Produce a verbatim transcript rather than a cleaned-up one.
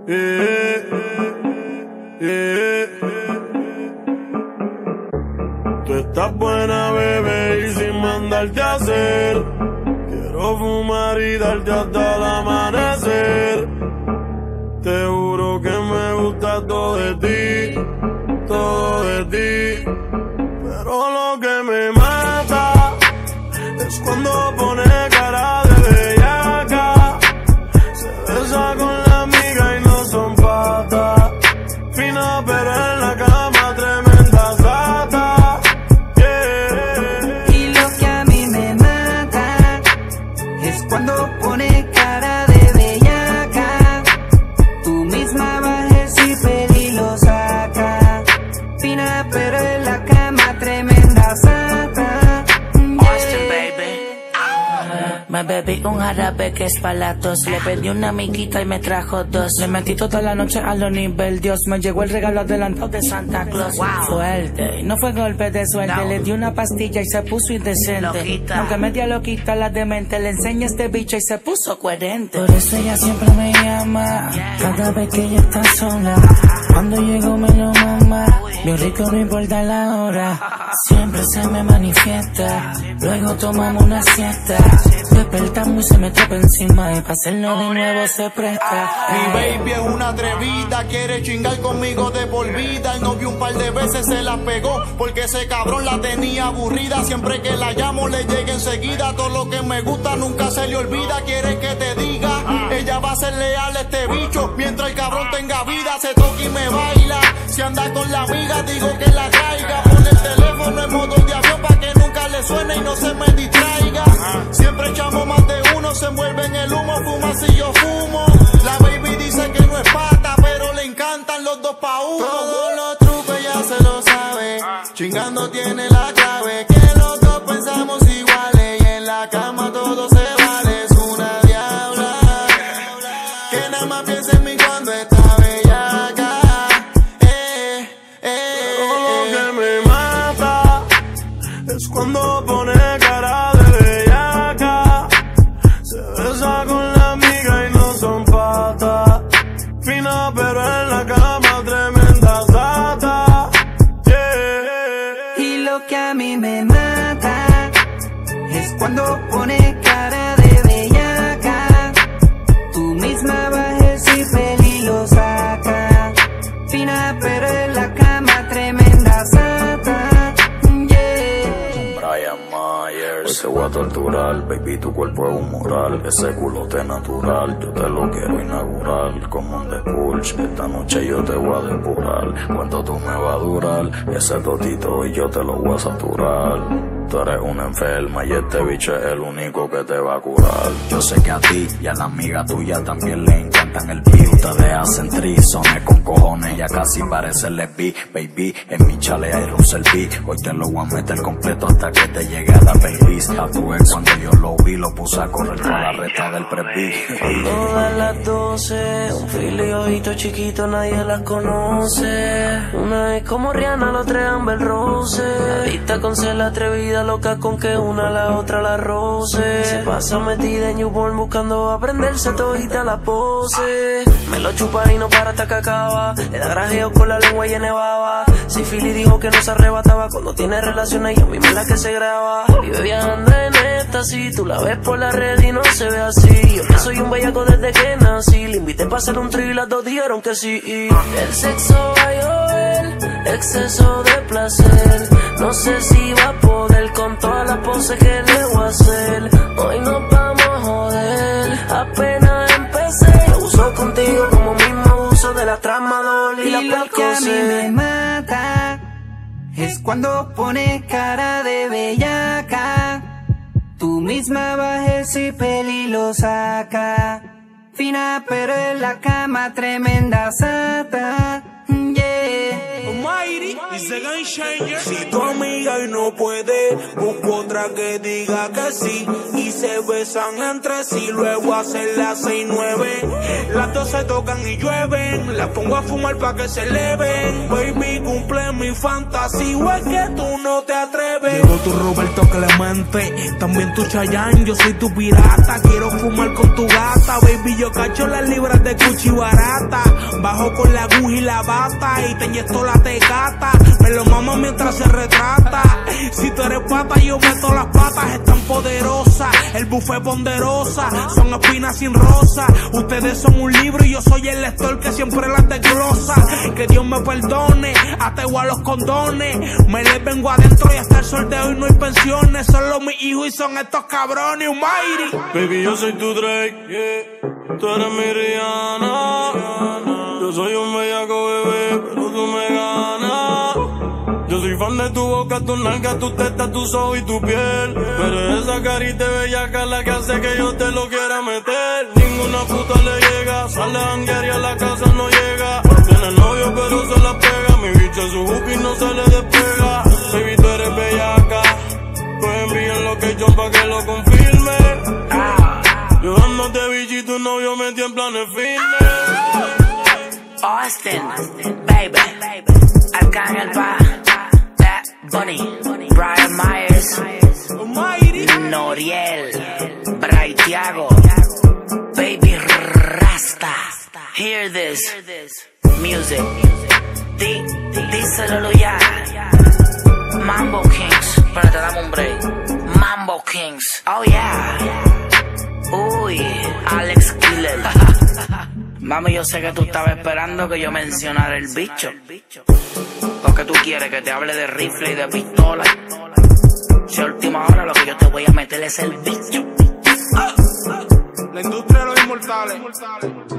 Yeah, yeah. Tú estás buena, bebé, y sin mandarte a hacer. Quiero fumar y darte hasta el amanecer. Te juro que me gusta todo de ti, todo de ti. Pero lo que me mata es cuando pone cara de bellaca. Se besa con la amiga y no son patas. Fina pero en la cama tremenda sata. Yeah. Y lo que a mí me mata es cuando pone cara de bellaca. Tú misma bajes y pedí lo saca. Fina pero en la cama tremenda sata. Austin, baby. Me bebí un jarabe que es para la tos. Le pedí una amiguita y me trajo dos. Le metí toda la noche a lo nivel Dios. Me llegó el regalo adelantado de Santa Claus. Wow. Fuerte, y no fue golpe de suerte. No. Le di una pastilla y se puso indecente. Loquita. Aunque media loquita la demente. Le enseñé este bicho y se puso coherente. Por eso ella siempre me llama, cada vez que ella está sola. Cuando llego me lo mama. Bien rico, no importa la hora. Siempre se me manifiesta. Luego tomamos una siesta. Despertamos y se me trepa encima. Y para hacerlo de nuevo se presta. Mi baby es una atrevida, quiere chingar conmigo de por vida. El novio un par de veces se la pegó, porque ese cabrón la tenía aburrida. Siempre que la llamo le llega enseguida. Todo lo que me gusta nunca se le olvida. Quiere que te diga, ella va a ser leal a este bicho. Mientras el cabrón tenga vida, se toca y me baila. Si anda con la amiga, digo que la traiga. Pone el teléfono en modo de avión pa' que nunca le suene y no se me distraiga. Siempre echamos más de uno, se envuelve en el humo, fuma si yo fumo. La baby dice que no es pata, pero le encantan los dos pa' uno. Todos los trucos ella se lo sabe, chingando tiene la clave. Que los dos pensamos iguales y en la cama todo se vale. Es una diabla que nada más piensa en mí cuando está bellaca. Eh, eh, Todo lo que me mata es cuando pone cara de bellaca. Se besa con la amiga y no son patas. Fina pero en la cama tremenda sata. Yeah. Y lo que a mí me mata es cuando pone cara de bellaca. Tú misma bajes y peli lo saca. Fina pero en la cama tremenda sata. Yeah. Brian Myers. Hoy te voy a torturar, baby, tu cuerpo es un mural. Ese culote natural, yo te lo quiero inaugurar. Como un The Purge, esta noche yo te voy a depurar. ¿Cuánto tú me vas a durar? Ese totito y yo te lo voy a saturar. Tú eres una enferma y este bicho es el único que te va a curar. Yo sé que a ti y a la amiga tuya también le encantan el beat. Ustedes hacen trizones con cojones, ya casi parece lesbi. Baby, en mi chale hay Russell B. Hoy te lo voy a meter completo hasta que te llegue a la pelvis. A tu ex cuando yo lo vi lo puse a correr toda la reta del presbí. Todas las doce, un fili ojito chiquito, nadie las conoce. Una es como Rihanna, la otra es Amber Rose. Adicta con ser la atrevida, loca con que una a la otra la roce. Se pasa metida en newborn buscando aprenderse todita la pose. Me lo chupa y no para hasta que acaba. Le da grajeo con la lengua llena de baba. Si Philly dijo que no se arrebataba cuando tiene relaciones y a mí me la que se graba. Vive viajando en éxtasis, tú la ves por la red y no se ve así. Yo que soy un bellaco desde que nací. Le invité para hacer un trío y las dos dijeron que sí. El sexo va a llover, exceso de placer. No sé si va a poder con todas las poses que le voy a hacer. Hoy nos vamos a joder, apenas empecé. Abuso contigo como mismo abuso de la tramadol y, y la lo que a mí me mata es cuando pone cara de bellaca. Tú misma bajes y peli lo saca. Fina pero en la cama tremenda sata. Yeah. Almighty is the game changer. Si tu amiga y no puede, busco otra que diga que sí. Y se besan entre sí, luego hacen las seis nueve. Las dos se tocan y llueven. Las pongo a fumar pa' que se eleven. Baby, cumple mi fantasía, o es que tú no te atreves. Llegó tu Roberto que Clemente, también tu Chayanne, yo soy tu pirata. Quiero fumar con tu gata, baby, yo cacho las libras de cuchi barata. Bajo con la aguja y la bata y te inyecto la tecata. Me lo mamo mientras se retrata. Si tú eres pata, yo meto las patas, están poderosas. El buffet ponderosa, son espinas sin rosa. Ustedes son un libro y yo soy el lector que siempre las desglosa. Que Dios me perdone, ateo a los condones. Me les vengo adentro y hasta el sol de hoy no hay pensiones. Solo mis hijos y son estos cabrones, Almighty. Baby, yo soy tu Drake, yeah. Tú eres mi Rihanna. Yo soy un bellaco bebé, pero tú me ganas. Yo soy fan de tu boca, tu nalga, tu testa, tus ojos y tu piel. Pero esa carita bellaca la que hace que yo te lo quiera meter. Ninguna puta le llega, sale a janguear y a la casa no llega. Tiene novio pero se la pega, mi bicho es su hook y no se le despega. Baby, tú eres bellaca, pues envíen location pa' que lo confirme. Yo dándote bicho y tu novio metí en planes fitness. Austin, baby, Arcángel, Bad Bunny, Brian Myers, Noriel, Bray Thiago, Baby Rasta. Hear this music, di, díselo ya. Mambo Kings, pero te damos un break. Mambo Kings, oh yeah. Uy, Alex Killer. Mami, yo sé que tú estabas esperando que yo mencionara el bicho. Porque tú quieres que te hable de rifle y de pistola. Si a última hora lo que yo te voy a meter es el bicho. La industria de los inmortales.